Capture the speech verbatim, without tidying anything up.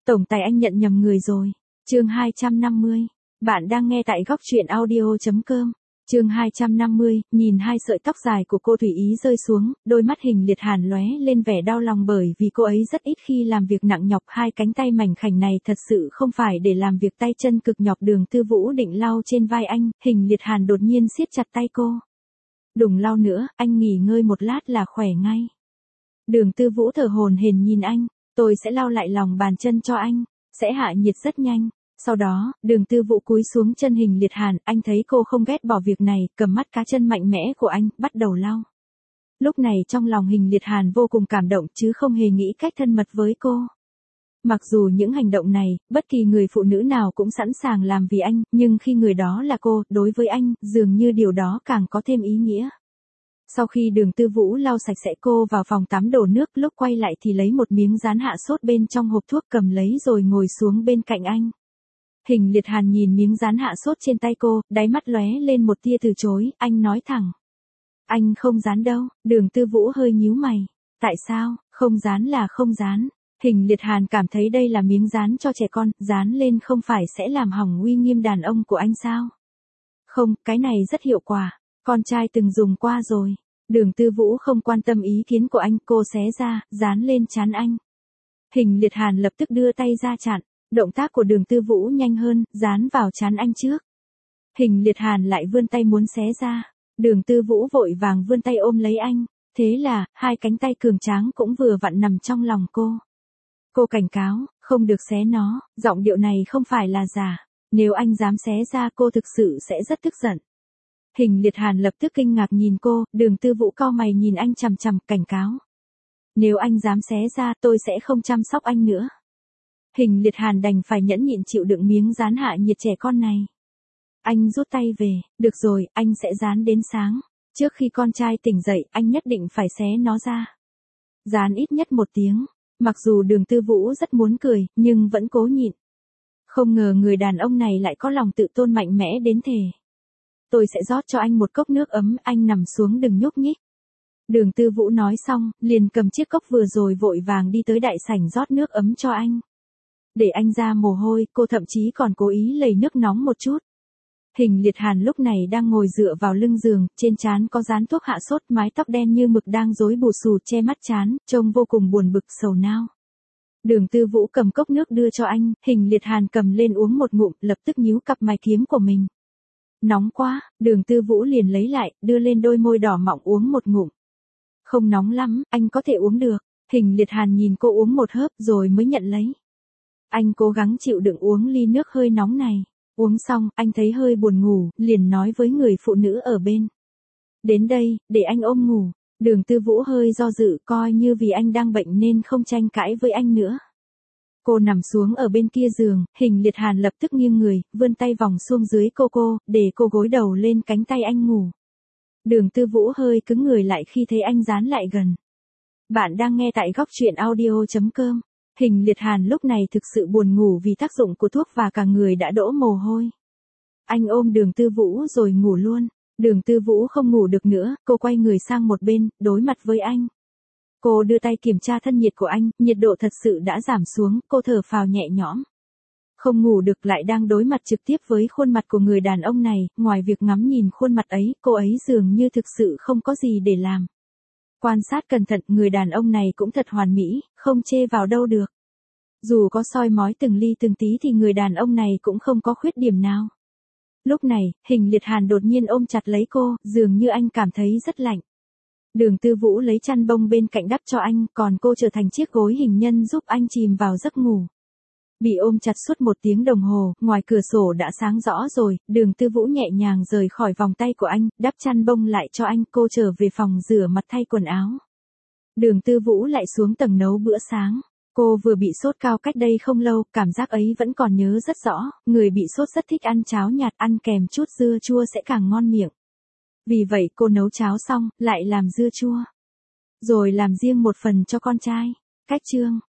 Tổng tài anh nhận nhầm người rồi. Chương hai trăm năm mươi. Bạn đang nghe tại góc truyện audio chấm com. Chương hai trăm năm mươi, nhìn hai sợi tóc dài của cô Thủy Ý rơi xuống, đôi mắt Hình Liệt Hàn lóe lên vẻ đau lòng bởi vì cô ấy rất ít khi làm việc nặng nhọc, hai cánh tay mảnh khảnh này thật sự không phải để làm việc tay chân cực nhọc. Đường Tư Vũ định lau trên vai anh, Hình Liệt Hàn đột nhiên siết chặt tay cô. Đừng lau nữa, anh nghỉ ngơi một lát là khỏe ngay. Đường Tư Vũ thở hổn hển nhìn anh, tôi sẽ lau lại lòng bàn chân cho anh, sẽ hạ nhiệt rất nhanh. Sau đó, Đường Tư Vũ cúi xuống chân Hình Liệt Hàn, anh thấy cô không ghét bỏ việc này, cầm mắt cá chân mạnh mẽ của anh, bắt đầu lau. Lúc này trong lòng Hình Liệt Hàn vô cùng cảm động chứ không hề nghĩ cách thân mật với cô. Mặc dù những hành động này, bất kỳ người phụ nữ nào cũng sẵn sàng làm vì anh, nhưng khi người đó là cô, đối với anh, dường như điều đó càng có thêm ý nghĩa. Sau khi Đường Tư Vũ lau sạch sẽ cô vào phòng tắm đổ nước, lúc quay lại thì lấy một miếng dán hạ sốt bên trong hộp thuốc cầm lấy rồi ngồi xuống bên cạnh anh. Hình Liệt Hàn nhìn miếng dán hạ sốt trên tay cô, đáy mắt lóe lên một tia từ chối, anh nói thẳng. Anh không dán đâu. Đường Tư Vũ hơi nhíu mày. Tại sao? Không dán là không dán. Hình Liệt Hàn cảm thấy đây là miếng dán cho trẻ con, dán lên không phải sẽ làm hỏng uy nghiêm đàn ông của anh sao? Không, cái này rất hiệu quả. Con trai từng dùng qua rồi. Đường Tư Vũ không quan tâm ý kiến của anh, cô xé ra, dán lên trán anh. Hình Liệt Hàn lập tức đưa tay ra chặn. Động tác của Đường Tư Vũ nhanh hơn, dán vào trán anh trước. Hình Liệt Hàn lại vươn tay muốn xé ra. Đường Tư Vũ vội vàng vươn tay ôm lấy anh. Thế là, hai cánh tay cường tráng cũng vừa vặn nằm trong lòng cô. Cô cảnh cáo, không được xé nó, giọng điệu này không phải là giả. Nếu anh dám xé ra cô thực sự sẽ rất tức giận. Hình Liệt Hàn lập tức kinh ngạc nhìn cô, Đường Tư Vũ cau mày nhìn anh chằm chằm, cảnh cáo. Nếu anh dám xé ra tôi sẽ không chăm sóc anh nữa. Hình Liệt Hàn đành phải nhẫn nhịn chịu đựng miếng dán hạ nhiệt trẻ con này. Anh rút tay về, được rồi, anh sẽ dán đến sáng. Trước khi con trai tỉnh dậy, anh nhất định phải xé nó ra. Dán ít nhất một tiếng. Mặc dù Đường Tư Vũ rất muốn cười, nhưng vẫn cố nhịn. Không ngờ người đàn ông này lại có lòng tự tôn mạnh mẽ đến thế. Tôi sẽ rót cho anh một cốc nước ấm, anh nằm xuống đừng nhúc nhích. Đường Tư Vũ nói xong, liền cầm chiếc cốc vừa rồi vội vàng đi tới đại sảnh rót nước ấm cho anh. Để anh ra mồ hôi, cô thậm chí còn cố ý lầy nước nóng một chút. Hình Liệt Hàn lúc này đang ngồi dựa vào lưng giường, trên trán có dán thuốc hạ sốt, mái tóc đen như mực đang rối bù xù che mắt trán, trông vô cùng buồn bực sầu nao. Đường Tư Vũ cầm cốc nước đưa cho anh, Hình Liệt Hàn cầm lên uống một ngụm, lập tức nhíu cặp mày kiếm của mình. Nóng quá, Đường Tư Vũ liền lấy lại, đưa lên đôi môi đỏ mọng uống một ngụm. Không nóng lắm, anh có thể uống được. Hình Liệt Hàn nhìn cô uống một hớp rồi mới nhận lấy. Anh cố gắng chịu đựng uống ly nước hơi nóng này. Uống xong, anh thấy hơi buồn ngủ, liền nói với người phụ nữ ở bên. Đến đây, để anh ôm ngủ. Đường Tư Vũ hơi do dự, coi như vì anh đang bệnh nên không tranh cãi với anh nữa. Cô nằm xuống ở bên kia giường, Hình Liệt Hàn lập tức nghiêng người, vươn tay vòng xuống dưới cô cô, để cô gối đầu lên cánh tay anh ngủ. Đường Tư Vũ hơi cứng người lại khi thấy anh dán lại gần. Bạn đang nghe tại góc truyện audio chấm com. Hình Liệt Hàn lúc này thực sự buồn ngủ vì tác dụng của thuốc và cả người đã đổ mồ hôi. Anh ôm Đường Tư Vũ rồi ngủ luôn. Đường Tư Vũ không ngủ được nữa, cô quay người sang một bên, đối mặt với anh. Cô đưa tay kiểm tra thân nhiệt của anh, nhiệt độ thật sự đã giảm xuống, cô thở phào nhẹ nhõm. Không ngủ được lại đang đối mặt trực tiếp với khuôn mặt của người đàn ông này, ngoài việc ngắm nhìn khuôn mặt ấy, cô ấy dường như thực sự không có gì để làm. Quan sát cẩn thận, người đàn ông này cũng thật hoàn mỹ, không chê vào đâu được. Dù có soi mói từng ly từng tí thì người đàn ông này cũng không có khuyết điểm nào. Lúc này, Hình Liệt Hàn đột nhiên ôm chặt lấy cô, dường như anh cảm thấy rất lạnh. Đường Tư Vũ lấy chăn bông bên cạnh đắp cho anh, còn cô trở thành chiếc gối hình nhân giúp anh chìm vào giấc ngủ. Bị ôm chặt suốt một tiếng đồng hồ, ngoài cửa sổ đã sáng rõ rồi, Đường Tư Vũ nhẹ nhàng rời khỏi vòng tay của anh, đắp chăn bông lại cho anh, cô trở về phòng rửa mặt thay quần áo. Đường Tư Vũ lại xuống tầng nấu bữa sáng. Cô vừa bị sốt cao cách đây không lâu, cảm giác ấy vẫn còn nhớ rất rõ, người bị sốt rất thích ăn cháo nhạt, ăn kèm chút dưa chua sẽ càng ngon miệng. Vì vậy cô nấu cháo xong, lại làm dưa chua. Rồi làm riêng một phần cho con trai. Cách chương.